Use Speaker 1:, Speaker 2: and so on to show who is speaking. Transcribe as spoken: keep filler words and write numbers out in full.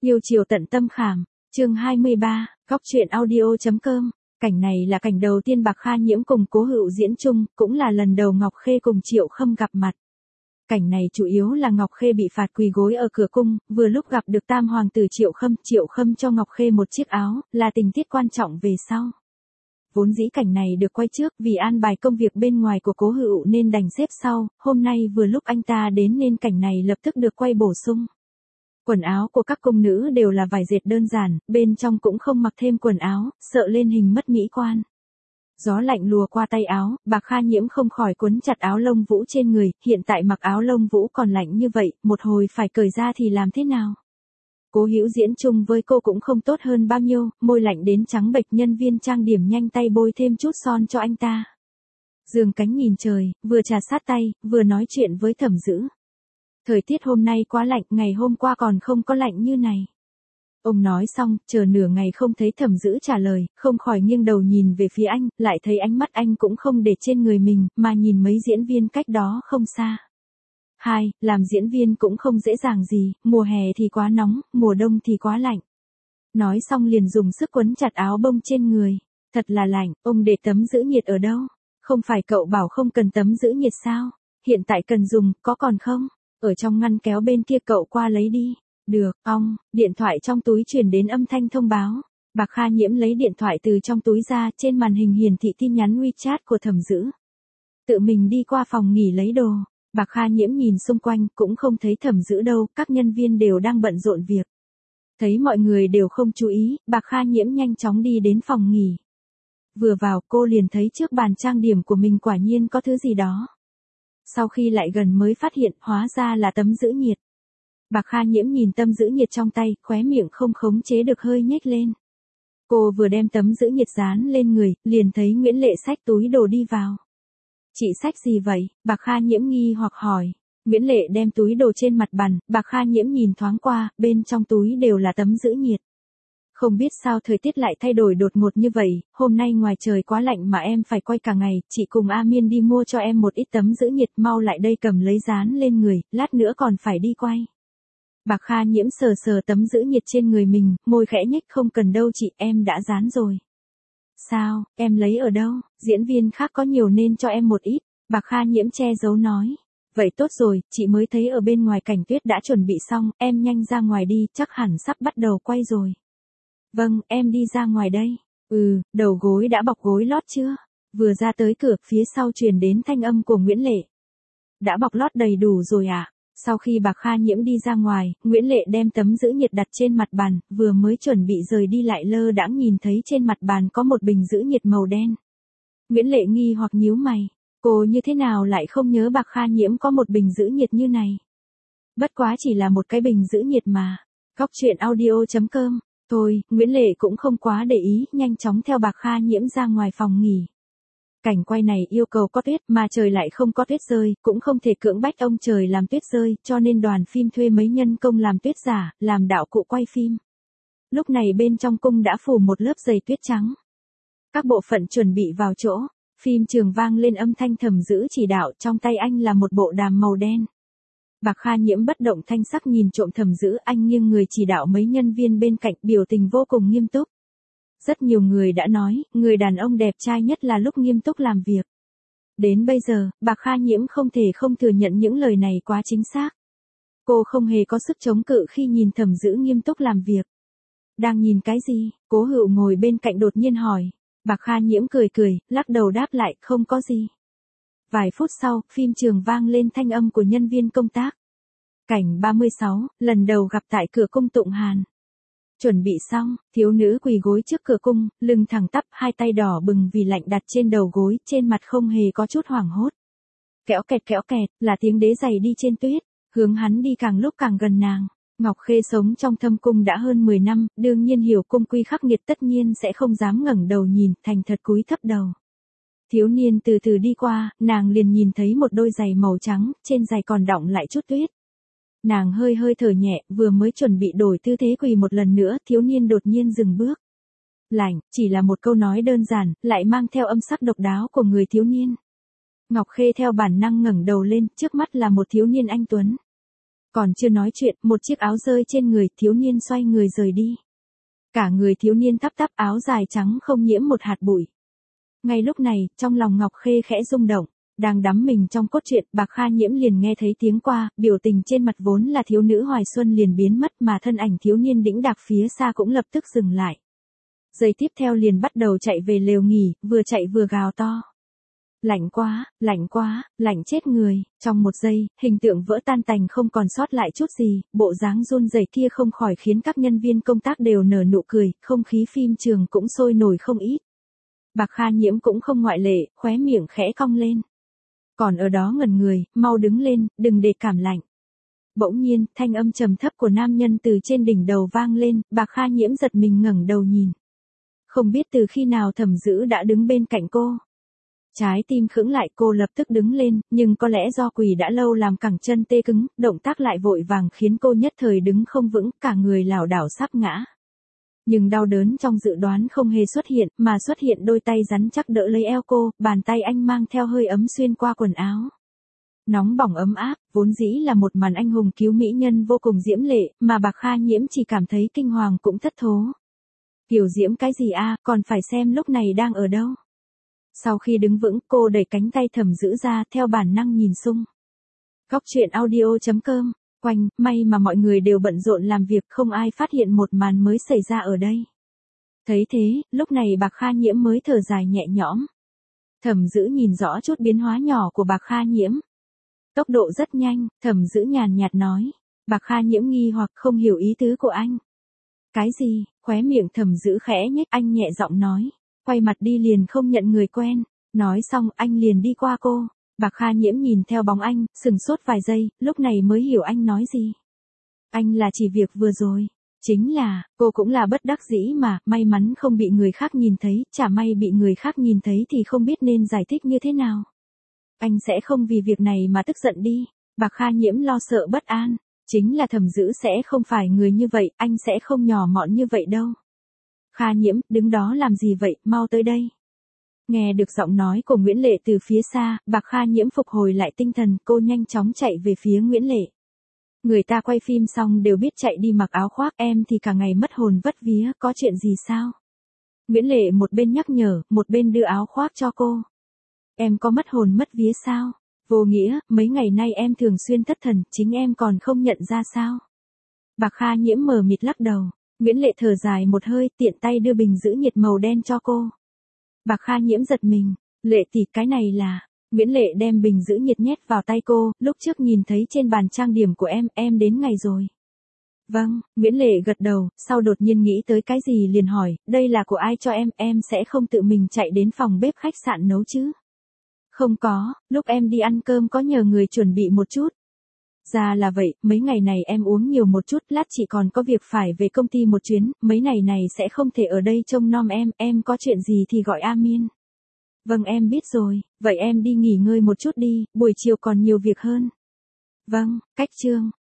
Speaker 1: Yêu chiều tận tâm khảm, chương hai mươi ba, góc truyện audio.com. Cảnh này là cảnh đầu tiên Bạc Kha Nhiễm cùng Cố Hựu diễn chung, cũng là lần đầu Ngọc Khê cùng Triệu Khâm gặp mặt. Cảnh này chủ yếu là Ngọc Khê bị phạt quỳ gối ở cửa cung, vừa lúc gặp được tam hoàng tử Triệu Khâm, Triệu Khâm cho Ngọc Khê một chiếc áo, là tình tiết quan trọng về sau. Vốn dĩ cảnh này được quay trước, vì an bài công việc bên ngoài của Cố Hựu nên đành xếp sau, hôm nay vừa lúc anh ta đến nên cảnh này lập tức được quay bổ sung. Quần áo của các cung nữ đều là vải dệt đơn giản, bên trong cũng không mặc thêm quần áo, sợ lên hình mất mỹ quan. Gió lạnh lùa qua tay áo, Bạc Kha Nhiễm không khỏi quấn chặt áo lông vũ trên người, hiện tại mặc áo lông vũ còn lạnh như vậy, một hồi phải cởi ra thì làm thế nào? Cố Hữu diễn chung với cô cũng không tốt hơn bao nhiêu, môi lạnh đến trắng bệch, nhân viên trang điểm nhanh tay bôi thêm chút son cho anh ta. Giường cánh nhìn trời, vừa trà sát tay, vừa nói chuyện với Thẩm Dữ. Thời tiết hôm nay quá lạnh, ngày hôm qua còn không có lạnh như này. Ông nói xong, chờ nửa ngày không thấy Thẩm Dữ trả lời, không khỏi nghiêng đầu nhìn về phía anh, lại thấy ánh mắt anh cũng không để trên người mình, mà nhìn mấy diễn viên cách đó không xa. Hai, làm diễn viên cũng không dễ dàng gì, mùa hè thì quá nóng, mùa đông thì quá lạnh. Nói xong liền dùng sức quấn chặt áo bông trên người. Thật là lạnh, ông để tấm giữ nhiệt ở đâu? Không phải cậu bảo không cần tấm giữ nhiệt sao? Hiện tại cần dùng, có còn không? Ở trong ngăn kéo bên kia, cậu qua lấy đi. Được, ong, điện thoại trong túi truyền đến âm thanh thông báo. Bạc Kha Nhiễm lấy điện thoại từ trong túi ra, trên màn hình hiển thị tin nhắn WeChat của Thẩm Dữ. Tự mình đi qua phòng nghỉ lấy đồ. Bạc Kha Nhiễm nhìn xung quanh, cũng không thấy Thẩm Dữ đâu, các nhân viên đều đang bận rộn việc. Thấy mọi người đều không chú ý, Bạc Kha Nhiễm nhanh chóng đi đến phòng nghỉ. Vừa vào, cô liền thấy trước bàn trang điểm của mình quả nhiên có thứ gì đó. Sau khi lại gần mới phát hiện, hóa ra là tấm giữ nhiệt. Bạc Kha Nhiễm nhìn tấm giữ nhiệt trong tay, khóe miệng không khống chế được hơi nhếch lên. Cô vừa đem tấm giữ nhiệt dán lên người, liền thấy Nguyễn Lệ xách túi đồ đi vào. Chị xách gì vậy? Bạc Kha Nhiễm nghi hoặc hỏi. Nguyễn Lệ đem túi đồ trên mặt bàn, Bạc Kha Nhiễm nhìn thoáng qua, bên trong túi đều là tấm giữ nhiệt. Không biết sao thời tiết lại thay đổi đột ngột như vậy, hôm nay ngoài trời quá lạnh mà em phải quay cả ngày, chị cùng A Miên đi mua cho em một ít tấm giữ nhiệt, mau lại đây cầm lấy dán lên người, lát nữa còn phải đi quay. Bạc Kha Nhiễm sờ sờ tấm giữ nhiệt trên người mình, môi khẽ nhếch, không cần đâu chị, em đã dán rồi. Sao, em lấy ở đâu? Diễn viên khác có nhiều nên cho em một ít. Bạc Kha Nhiễm che giấu nói. Vậy tốt rồi, chị mới thấy ở bên ngoài cảnh tuyết đã chuẩn bị xong, em nhanh ra ngoài đi, chắc hẳn sắp bắt đầu quay rồi. Vâng, em đi ra ngoài đây. Ừ, đầu gối đã bọc gối lót chưa? Vừa ra tới cửa, phía sau truyền đến thanh âm của Nguyễn Lệ. Đã bọc lót đầy đủ rồi ạ. À? Sau khi Bạc Kha Nhiễm đi ra ngoài, Nguyễn Lệ đem tấm giữ nhiệt đặt trên mặt bàn, vừa mới chuẩn bị rời đi lại lơ đãng nhìn thấy trên mặt bàn có một bình giữ nhiệt màu đen. Nguyễn Lệ nghi hoặc nhíu mày, cô như thế nào lại không nhớ Bạc Kha Nhiễm có một bình giữ nhiệt như này? Bất quá chỉ là một cái bình giữ nhiệt mà. Góc truyện audio.com. Thôi, Nguyễn Lệ cũng không quá để ý, nhanh chóng theo Bạc Kha Nhiễm ra ngoài phòng nghỉ. Cảnh quay này yêu cầu có tuyết, mà trời lại không có tuyết rơi, cũng không thể cưỡng bách ông trời làm tuyết rơi, cho nên đoàn phim thuê mấy nhân công làm tuyết giả, làm đạo cụ quay phim. Lúc này bên trong cung đã phủ một lớp dày tuyết trắng. Các bộ phận chuẩn bị vào chỗ, phim trường vang lên âm thanh Thẩm Dữ chỉ đạo, trong tay anh là một bộ đàm màu đen. Bạc Kha Nhiễm bất động thanh sắc nhìn trộm Thẩm Dữ, anh nghiêng người chỉ đạo mấy nhân viên bên cạnh, biểu tình vô cùng nghiêm túc. Rất nhiều người đã nói, người đàn ông đẹp trai nhất là lúc nghiêm túc làm việc. Đến bây giờ, Bạc Kha Nhiễm không thể không thừa nhận những lời này quá chính xác. Cô không hề có sức chống cự khi nhìn Thẩm Dữ nghiêm túc làm việc. Đang nhìn cái gì? Cố Hựu ngồi bên cạnh đột nhiên hỏi. Bạc Kha Nhiễm cười cười, lắc đầu đáp lại, không có gì. Vài phút sau, phim trường vang lên thanh âm của nhân viên công tác. Cảnh ba mươi sáu, lần đầu gặp tại cửa cung Tụng Hàn. Chuẩn bị xong, thiếu nữ quỳ gối trước cửa cung, lưng thẳng tắp, hai tay đỏ bừng vì lạnh đặt trên đầu gối, trên mặt không hề có chút hoảng hốt. Kéo kẹt kéo kẹt, là tiếng đế giày đi trên tuyết, hướng hắn đi càng lúc càng gần nàng. Ngọc Khê sống trong thâm cung đã hơn mười năm, đương nhiên hiểu cung quy khắc nghiệt, tất nhiên sẽ không dám ngẩng đầu nhìn, thành thật cúi thấp đầu. Thiếu niên từ từ đi qua, nàng liền nhìn thấy một đôi giày màu trắng, trên giày còn đọng lại chút tuyết. Nàng hơi hơi thở nhẹ, vừa mới chuẩn bị đổi tư thế quỳ một lần nữa, thiếu niên đột nhiên dừng bước. Lạnh, chỉ là một câu nói đơn giản, lại mang theo âm sắc độc đáo của người thiếu niên. Ngọc Khê theo bản năng ngẩng đầu lên, trước mắt là một thiếu niên anh tuấn. Còn chưa nói chuyện, một chiếc áo rơi trên người, thiếu niên xoay người rời đi. Cả người thiếu niên tắp tắp, áo dài trắng không nhiễm một hạt bụi. Ngay lúc này, trong lòng Ngọc Khê khẽ rung động, đang đắm mình trong cốt truyện, Bạc Kha Nhiễm liền nghe thấy tiếng qua, biểu tình trên mặt vốn là thiếu nữ Hoài Xuân liền biến mất mà thân ảnh thiếu niên đĩnh đạc phía xa cũng lập tức dừng lại. Giây tiếp theo liền bắt đầu chạy về lều nghỉ, vừa chạy vừa gào to. Lạnh quá, lạnh quá, lạnh chết người, trong một giây, hình tượng vỡ tan tành không còn sót lại chút gì, bộ dáng run rẩy kia không khỏi khiến các nhân viên công tác đều nở nụ cười, không khí phim trường cũng sôi nổi không ít. Bạc Kha Nhiễm cũng không ngoại lệ, khóe miệng khẽ cong lên. Còn ở đó ngẩn người, mau đứng lên, đừng để cảm lạnh. Bỗng nhiên, thanh âm trầm thấp của nam nhân từ trên đỉnh đầu vang lên, Bạc Kha Nhiễm giật mình ngẩng đầu nhìn. Không biết từ khi nào Thẩm Dữ đã đứng bên cạnh cô. Trái tim khững lại, cô lập tức đứng lên, nhưng có lẽ do quỳ đã lâu làm cẳng chân tê cứng, động tác lại vội vàng khiến cô nhất thời đứng không vững, cả người lảo đảo sắp ngã. Nhưng đau đớn trong dự đoán không hề xuất hiện, mà xuất hiện đôi tay rắn chắc đỡ lấy eo cô, bàn tay anh mang theo hơi ấm xuyên qua quần áo. Nóng bỏng ấm áp, vốn dĩ là một màn anh hùng cứu mỹ nhân vô cùng diễm lệ, mà Bạc Kha Nhiễm chỉ cảm thấy kinh hoàng cũng thất thố. Kiểu diễm cái gì a, còn phải xem lúc này đang ở đâu. Sau khi đứng vững, cô đẩy cánh tay Thẩm Dữ ra, theo bản năng nhìn xung. Góc truyện audio chấm com, quanh, may mà mọi người đều bận rộn làm việc, không ai phát hiện một màn mới xảy ra ở đây. Thấy thế, lúc này Bạc Kha Nhiễm mới thở dài nhẹ nhõm. Thẩm Dữ nhìn rõ chút biến hóa nhỏ của Bạc Kha Nhiễm. Tốc độ rất nhanh, Thẩm Dữ nhàn nhạt nói. Bạc Kha Nhiễm nghi hoặc không hiểu ý tứ của anh. Cái gì? Khóe miệng Thẩm Dữ khẽ nhếch, anh nhẹ giọng nói. Quay mặt đi liền không nhận người quen. Nói xong anh liền đi qua cô. Bạc Kha Nhiễm nhìn theo bóng anh, sừng sốt vài giây, lúc này mới hiểu anh nói gì. Anh là chỉ việc vừa rồi. Chính là, cô cũng là bất đắc dĩ mà, may mắn không bị người khác nhìn thấy, chả may bị người khác nhìn thấy thì không biết nên giải thích như thế nào. Anh sẽ không vì việc này mà tức giận đi. Bạc Kha Nhiễm lo sợ bất an. Chính là Thẩm Dữ sẽ không phải người như vậy, anh sẽ không nhỏ mọn như vậy đâu. Kha Nhiễm, đứng đó làm gì vậy, mau tới đây. Nghe được giọng nói của Nguyễn Lệ từ phía xa, Bạc Kha Nhiễm phục hồi lại tinh thần, cô nhanh chóng chạy về phía Nguyễn Lệ. Người ta quay phim xong đều biết chạy đi mặc áo khoác, em thì cả ngày mất hồn vất vía, có chuyện gì sao? Nguyễn Lệ một bên nhắc nhở, một bên đưa áo khoác cho cô. Em có mất hồn mất vía sao? Vô nghĩa, mấy ngày nay em thường xuyên thất thần, chính em còn không nhận ra sao? Bạc Kha Nhiễm mờ mịt lắc đầu. Nguyễn Lệ thở dài một hơi, tiện tay đưa bình giữ nhiệt màu đen cho cô. Bạc Kha Nhiễm giật mình. Lệ tỷ, cái này là... Nguyễn Lệ đem bình giữ nhiệt nhét vào tay cô, lúc trước nhìn thấy trên bàn trang điểm của em, em đến ngày rồi. Vâng, Nguyễn Lệ gật đầu, sau đột nhiên nghĩ tới cái gì liền hỏi, đây là của ai cho em, em sẽ không tự mình chạy đến phòng bếp khách sạn nấu chứ? Không có, lúc em đi ăn cơm có nhờ người chuẩn bị một chút. Ra là vậy, mấy ngày này em uống nhiều một chút, lát chị còn có việc phải về công ty một chuyến, mấy ngày này sẽ không thể ở đây trông nom em, em có chuyện gì thì gọi A Miên. Vâng em biết rồi, vậy em đi nghỉ ngơi một chút đi, buổi chiều còn nhiều việc hơn. Vâng, cách chương.